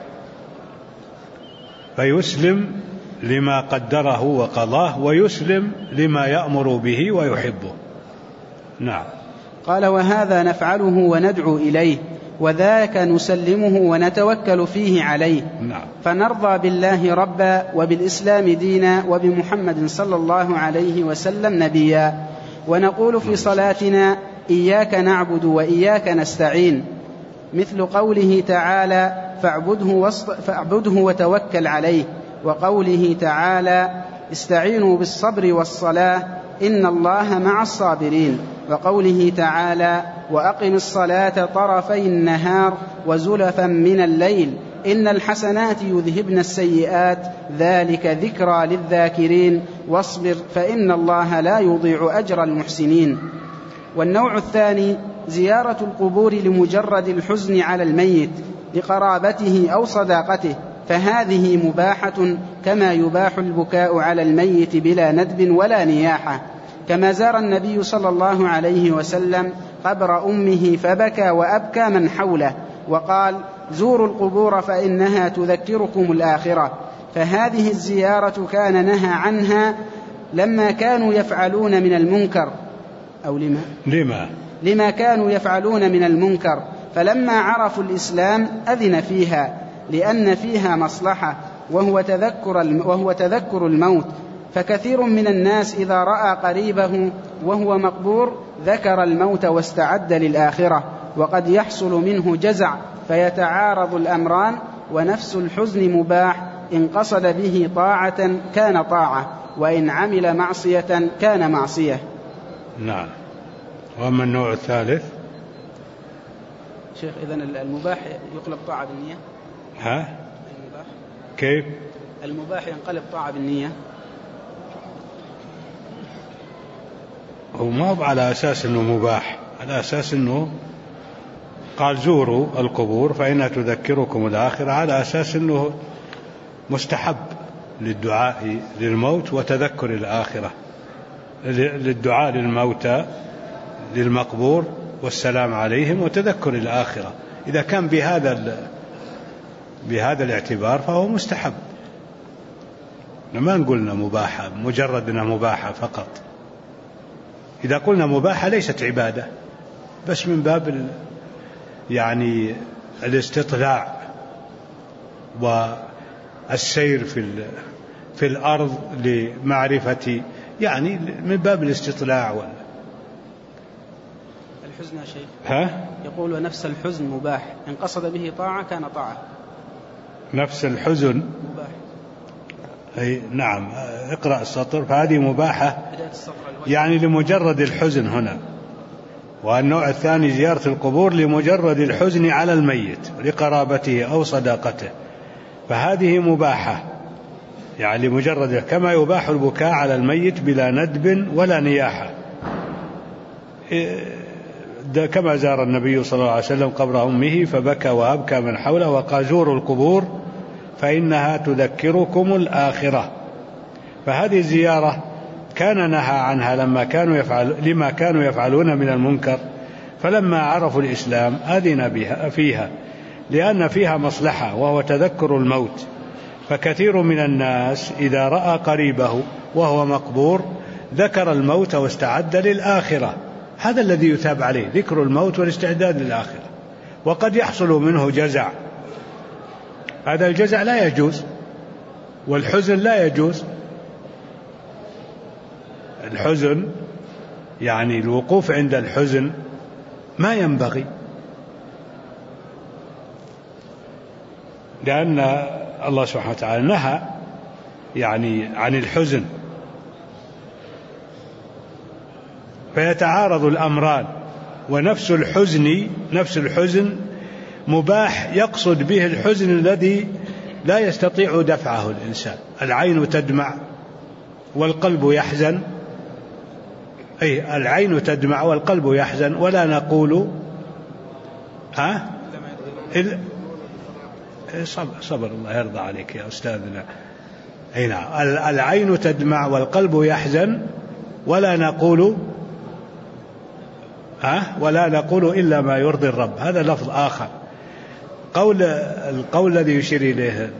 [SPEAKER 1] فيسلم لما قدره وقضاه، ويسلم لما يأمر به ويحبه. نعم.
[SPEAKER 2] قال: وهذا نفعله وندعو إليه، وذاك نسلمه ونتوكل فيه عليه.
[SPEAKER 1] نعم.
[SPEAKER 2] فنرضى بالله ربا، وبالإسلام دينا، وبمحمد صلى الله عليه وسلم نبيا، ونقول في صلاتنا: إياك نعبد وإياك نستعين، مثل قوله تعالى: فاعبده وتوكل عليه، وقوله تعالى: استعينوا بالصبر والصلاة إن الله مع الصابرين، وقوله تعالى: وأقم الصلاة طرفي النهار وزلفا من الليل إن الحسنات يذهبن السيئات ذلك ذكرى للذاكرين، واصبر فإن الله لا يضيع أجر المحسنين. والنوع الثاني زيارة القبور لمجرد الحزن على الميت لقرابته أو صداقته، فهذه مباحة كما يباح البكاء على الميت بلا ندب ولا نياحة، كما زار النبي صلى الله عليه وسلم قبر أمه فبكى وأبكى من حوله، وقال: زوروا القبور فإنها تذكركم الآخرة. فهذه الزيارة كان نهى عنها لما كانوا يفعلون من المنكر، أو لما كانوا يفعلون من المنكر، فلما عرفوا الإسلام أذن فيها، لأن فيها مصلحة وهو تذكر الموت. فكثير من الناس إذا رأى قريبه وهو مقبور ذكر الموت واستعد للآخرة، وقد يحصل منه جزع فيتعارض الأمران، ونفس الحزن مباح إن قصد به طاعة كان طاعة، وإن عمل معصية كان معصية.
[SPEAKER 1] نعم. وأما النوع الثالث
[SPEAKER 2] شيخ، إذن المباح يقلب طاعة بالنية؟ المباح
[SPEAKER 1] كيف؟
[SPEAKER 2] المباح ينقلب طاعة بالنية؟
[SPEAKER 1] هو ما هو على أساس أنه مباح، على أساس أنه قال زوروا القبور فإنها تذكركم الآخرة، على أساس أنه مستحب للدعاء للموت وتذكر الآخرة، للدعاء للموتى للمقبور والسلام عليهم وتذكر الآخرة. إذا كان بهذا الاعتبار فهو مستحب، ما نقولنا مباحة مجرد أنها مباحة فقط. إذا قلنا مباحة ليست عبادة، بس من باب يعني الاستطلاع والسير في الأرض لمعرفة، يعني من باب الاستطلاع
[SPEAKER 2] الحزن يا شيخ. يقول: ونفس الحزن مباح إن قصد به طاعة كان طاعة.
[SPEAKER 1] نفس الحزن
[SPEAKER 2] مباح.
[SPEAKER 1] أي نعم. اقرأ السطر. فهذه مباحة يعني لمجرد الحزن هنا. والنوع الثاني زيارة القبور لمجرد الحزن على الميت لقرابته أو صداقته، فهذه مباحة يعني لمجرد، كما يباح البكاء على الميت بلا ندب ولا نياحة، كما زار النبي صلى الله عليه وسلم قبر أمه فبكى وأبكى من حوله، وقال: زوروا القبور فإنها تذكركم الآخرة. فهذه الزيارة كان نهى عنها لما كانوا يفعلون من المنكر، فلما عرفوا الإسلام أذن فيها، لأن فيها مصلحة وهو تذكر الموت. فكثير من الناس إذا رأى قريبه وهو مقبور ذكر الموت واستعد للآخرة، هذا الذي يثاب عليه، ذكر الموت والاستعداد للآخرة. وقد يحصل منه جزع، هذا الجزع لا يجوز، والحزن لا يجوز. الحزن يعني الوقوف عند الحزن ما ينبغي، لأن الله سبحانه وتعالى نهى يعني عن الحزن، فيتعارض الأمران. ونفس الحزن مباح يقصد به الحزن الذي لا يستطيع دفعه الإنسان. العين تدمع والقلب يحزن، أي العين تدمع والقلب يحزن، ولا نقول صبر الله يرضى عليك يا أستاذنا. العين تدمع والقلب يحزن، ولا نقول إلا ما يرضي الرب. هذا لفظ آخر. القول الذي يشير إليه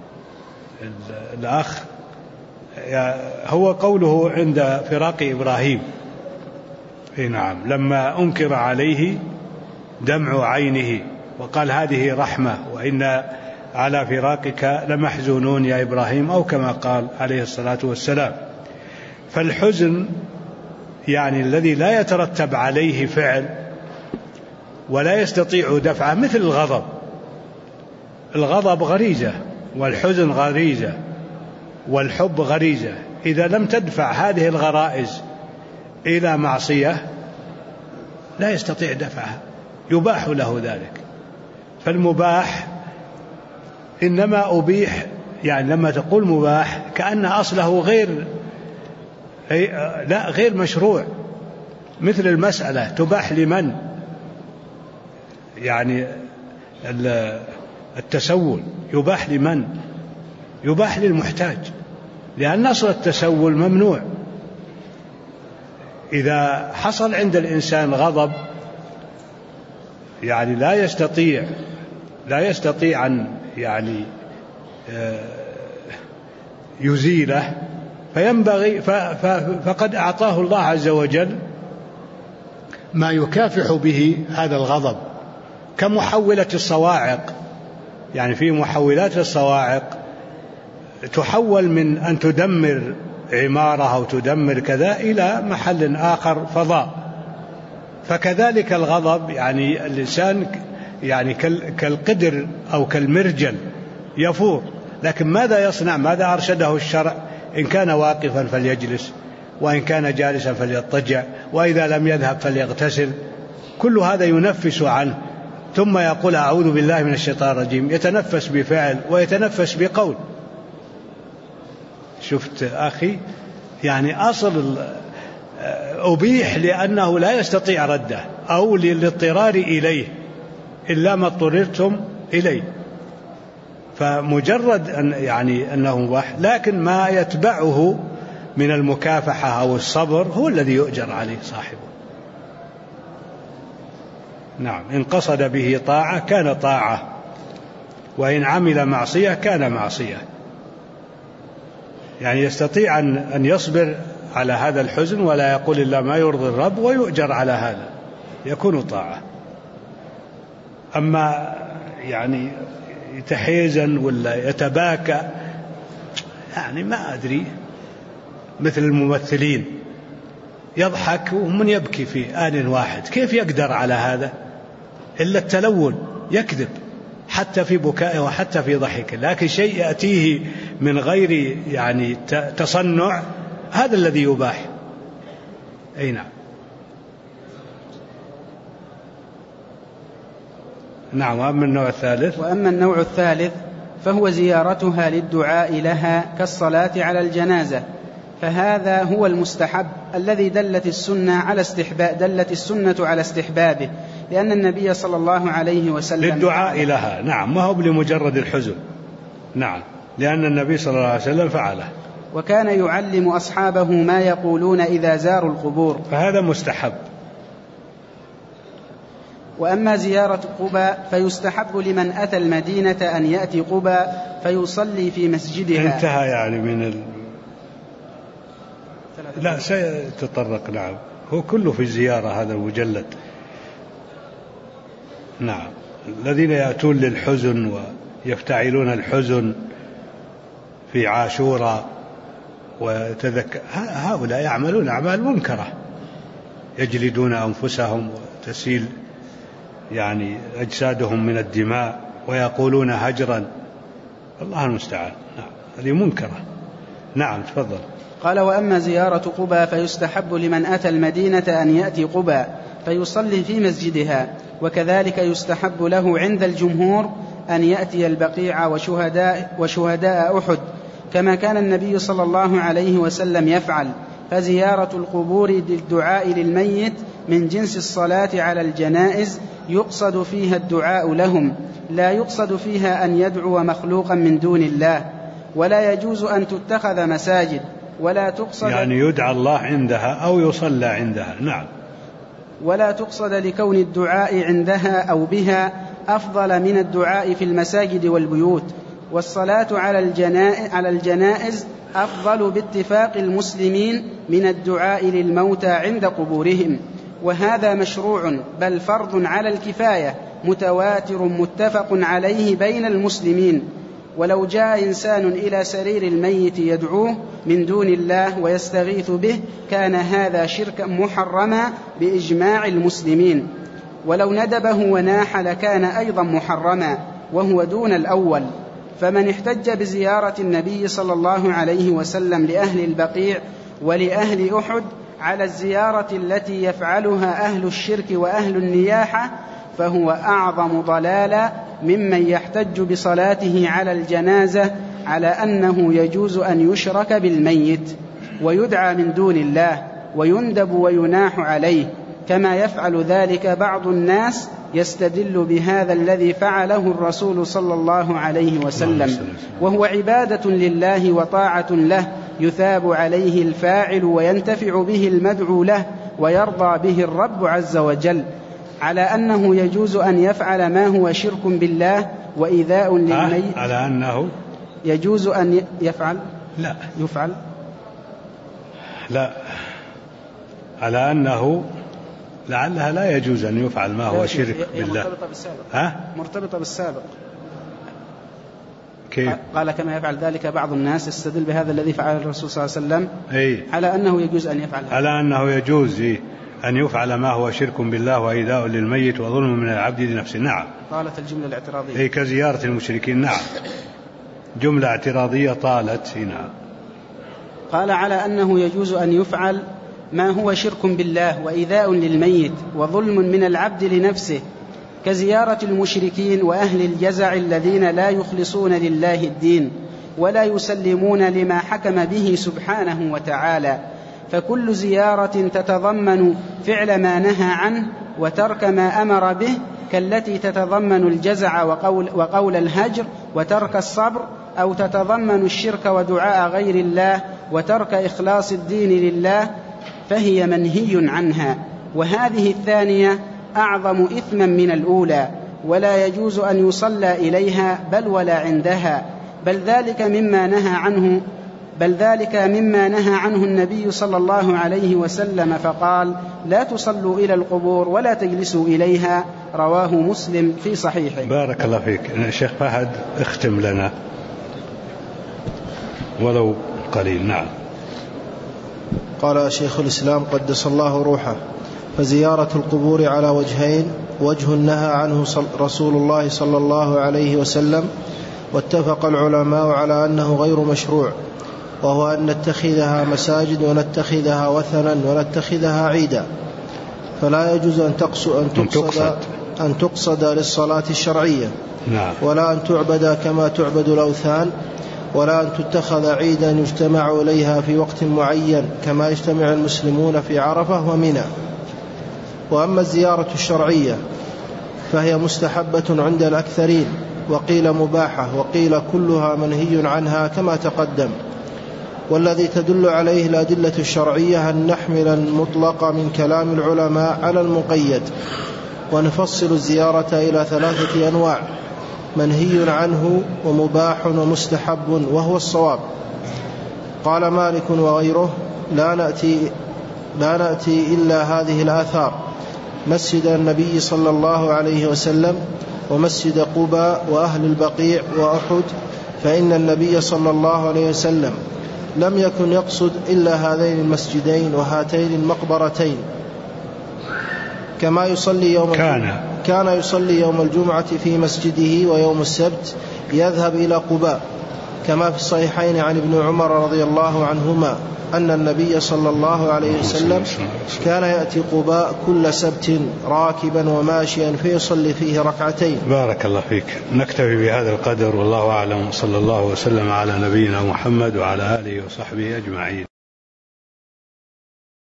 [SPEAKER 1] الأخ هو قوله عند فراق إبراهيم نعم، لما أنكر عليه دمع عينه وقال هذه رحمة وإن على فراقك لمحزونون يا إبراهيم، أو كما قال عليه الصلاة والسلام. فالحزن يعني الذي لا يترتب عليه فعل ولا يستطيع دفعه، مثل الغضب. الغضب غريزة، والحزن غريزة، والحب غريزة. إذا لم تدفع هذه الغرائز إلى معصية لا يستطيع دفعها، يباح له ذلك. فالمباح إنما أبيح، يعني لما تقول مباح كأن أصله غير مشروع. مثل المسألة تباح لمن؟ يعني التسول يباح لمن؟ يباح للمحتاج، لأن أصل التسول ممنوع. إذا حصل عند الإنسان غضب يعني لا يستطيع أن يعني يزيله، فينبغي فقد أعطاه الله عز وجل ما يكافح به هذا الغضب، كمحولة الصواعق. يعني في محولات الصواعق تحول من أن تدمر عمارة أو تدمر كذا إلى محل آخر فضاء. فكذلك الغضب، يعني الإنسان يعني كالقدر أو كالمرجل يفور، لكن ماذا يصنع؟ ماذا أرشده الشرع؟ إن كان واقفا فليجلس، وإن كان جالسا فليضطجع، وإذا لم يذهب فليغتسل. كل هذا ينفس عنه، ثم يقول أعوذ بالله من الشيطان الرجيم، يتنفس بفعل ويتنفس بقول. شفت أخي؟ يعني أصل أبيح لأنه لا يستطيع رده أو للاضطرار إليه إلا ما اضطررتم إليه. فمجرد أنه مباح، لكن ما يتبعه من المكافحة أو الصبر هو الذي يؤجر عليه صاحبه. نعم، إن قصد به طاعة كان طاعة، وإن عمل معصية كان معصية. يعني يستطيع أن يصبر على هذا الحزن ولا يقول إلا ما يرضي الرب، ويؤجر على هذا، يكون طاعة. أما يعني يتحيزن ولا يتباكى، يعني ما أدري، مثل الممثلين يضحك ومن يبكي في آن واحد، كيف يقدر على هذا؟ إلا التلون، يكذب حتى في بكائه وحتى في ضحكه. لكن شيء يأتيه من غير يعني تصنع، هذا الذي يباح. أي نعم. نعم. وأما
[SPEAKER 2] النوع الثالث فهو زيارتها للدعاء لها كالصلاة على الجنازة، فهذا هو المستحب الذي دلت السنة على استحبابه، لأن النبي صلى الله عليه وسلم
[SPEAKER 1] للدعاء لها. نعم، ما هو بمجرد الحزن. نعم، لأن النبي صلى الله عليه وسلم فعله،
[SPEAKER 2] وكان يعلم أصحابه ما يقولون إذا زاروا القبور،
[SPEAKER 1] فهذا مستحب.
[SPEAKER 2] وأما زيارة قباء فيستحب لمن أتى المدينة أن يأتي قباء فيصلي في مسجدها.
[SPEAKER 1] انتهى يعني من لا سيتطرق. نعم، هو كله في الزيارة هذا المجلد. نعم، الذين يأتون للحزن ويفتعلون الحزن في عاشوراء وتذكر، هؤلاء يعملون أعمال منكرة، يجلدون أنفسهم وتسيل يعني أجسادهم من الدماء ويقولون هجرا، الله المستعان. نعم، هذه منكرة. نعم، تفضل.
[SPEAKER 2] قال: وأما زيارة قباء فيستحب لمن أتى المدينة أن يأتي قباء فيصلي في مسجدها، وكذلك يستحب له عند الجمهور أن يأتي البقيع وشهداء أحد، كما كان النبي صلى الله عليه وسلم يفعل. فزيارة القبور للدعاء للميت من جنس الصلاة على الجنائز، يقصد فيها الدعاء لهم، لا يقصد فيها أن يدعو مخلوقا من دون الله. ولا يجوز أن تتخذ مساجد، ولا تقصد
[SPEAKER 1] يعني يدعى الله عندها أو يصلى عندها. نعم.
[SPEAKER 2] ولا تقصد لكون الدعاء عندها أو بها أفضل من الدعاء في المساجد والبيوت. والصلاة على الجنائز أفضل باتفاق المسلمين من الدعاء للموتى عند قبورهم. وهذا مشروع بل فرض على الكفاية متواتر متفق عليه بين المسلمين. ولو جاء إنسان إلى سرير الميت يدعوه من دون الله ويستغيث به كان هذا شركا محرما بإجماع المسلمين، ولو ندبه وناح لكان أيضا محرما وهو دون الأول. فمن احتج بزيارة النبي صلى الله عليه وسلم لأهل البقيع ولأهل أحد على الزيارة التي يفعلها أهل الشرك وأهل النياحة فهو أعظم ضلالا ممن يحتج بصلاته على الجنازة على أنه يجوز أن يشرك بالميت ويدعى من دون الله ويندب ويناح عليه، كما يفعل ذلك بعض الناس يستدل بهذا الذي فعله الرسول صلى الله عليه وسلم، وهو عبادة لله وطاعة له يثاب عليه الفاعل وينتفع به المدعو له ويرضى به الرب عز وجل، على أنه يجوز أن يفعل ما هو شرك بالله وإيذاء للميت.
[SPEAKER 1] على أنه
[SPEAKER 2] يجوز أن يفعل
[SPEAKER 1] لا
[SPEAKER 2] يفعل
[SPEAKER 1] لا على أنه لعلها لا يجوز أن يفعل ما هو شرك بالله.
[SPEAKER 2] مرتبطة بالسابق.
[SPEAKER 1] كيف؟
[SPEAKER 2] قال كما يفعل ذلك بعض الناس يستدل بهذا الذي فعله الرسول صلى الله عليه وسلم على أنه يجوز أن يفعل هذا.
[SPEAKER 1] على أنه يجوز أن يفعل ما هو شرك بالله وإيذاء للميت وظلم من العبد لنفسه. نعم.
[SPEAKER 2] طالت الجملة الاعتراضية.
[SPEAKER 1] كزيارة المشركين. نعم. جملة اعتراضية طالت. نعم.
[SPEAKER 2] قال على أنه يجوز أن يفعل ما هو شرك بالله وإيذاء للميت وظلم من العبد لنفسه كزيارة المشركين وأهل الجزع الذين لا يخلصون لله الدين ولا يسلمون لما حكم به سبحانه وتعالى. فكل زيارة تتضمن فعل ما نهى عنه وترك ما أمر به كالتي تتضمن الجزع وقول الهجر وترك الصبر، أو تتضمن الشرك ودعاء غير الله وترك إخلاص الدين لله فهي منهي عنها، وهذه الثانية أعظم إثما من الأولى، ولا يجوز أن يصلى إليها بل ولا عندها، بل ذلك مما نهى عنه النبي صلى الله عليه وسلم فقال لا تصلوا إلى القبور ولا تجلسوا إليها، رواه مسلم في صحيحه.
[SPEAKER 1] بارك الله فيك. الشيخ فهد اختم لنا ولو قليل. نعم.
[SPEAKER 3] قال شيخ الإسلام قدس الله روحه: فزيارة القبور على وجهين: وجه نهى عنه رسول الله صلى الله عليه وسلم واتفق العلماء على أنه غير مشروع، وهو أن نتخذها مساجد ونتخذها وثنا ونتخذها عيدا، فلا يجوز أن تقصد للصلاة الشرعية.
[SPEAKER 1] نعم.
[SPEAKER 3] ولا أن تعبد كما تعبد الأوثان، ولا أن تتخذ عيدا يجتمع إليها في وقت معين كما يجتمع المسلمون في عرفة ومنى. وأما الزيارة الشرعية فهي مستحبة عند الأكثرين، وقيل مباحة، وقيل كلها منهي عنها كما تقدم. والذي تدل عليه الأدلة الشرعية أن نحمل المطلق من كلام العلماء على المقيد، ونفصل الزيارة إلى 3 أنواع: منهي عنه ومباح ومستحب، وهو الصواب. قال مالك وغيره: لا نأتي إلا هذه الآثار: مسجد النبي صلى الله عليه وسلم، ومسجد قباء، وأهل البقيع، وأحد، فإن النبي صلى الله عليه وسلم لم يكن يقصد إلا هذين المسجدين وهاتين المقبرتين. كما كان يصلي يوم الجمعة في مسجده، ويوم السبت يذهب إلى قباء، كما في الصحيحين عن ابن عمر رضي الله عنهما أن النبي صلى الله عليه وسلم كان يأتي قباء كل سبت راكبا وماشيا فيصلي فيه 2 ركعتين.
[SPEAKER 1] بارك الله فيك. نكتفي بهذا القدر، والله أعلم، صلى الله وسلم على نبينا محمد وعلى آله وصحبه أجمعين.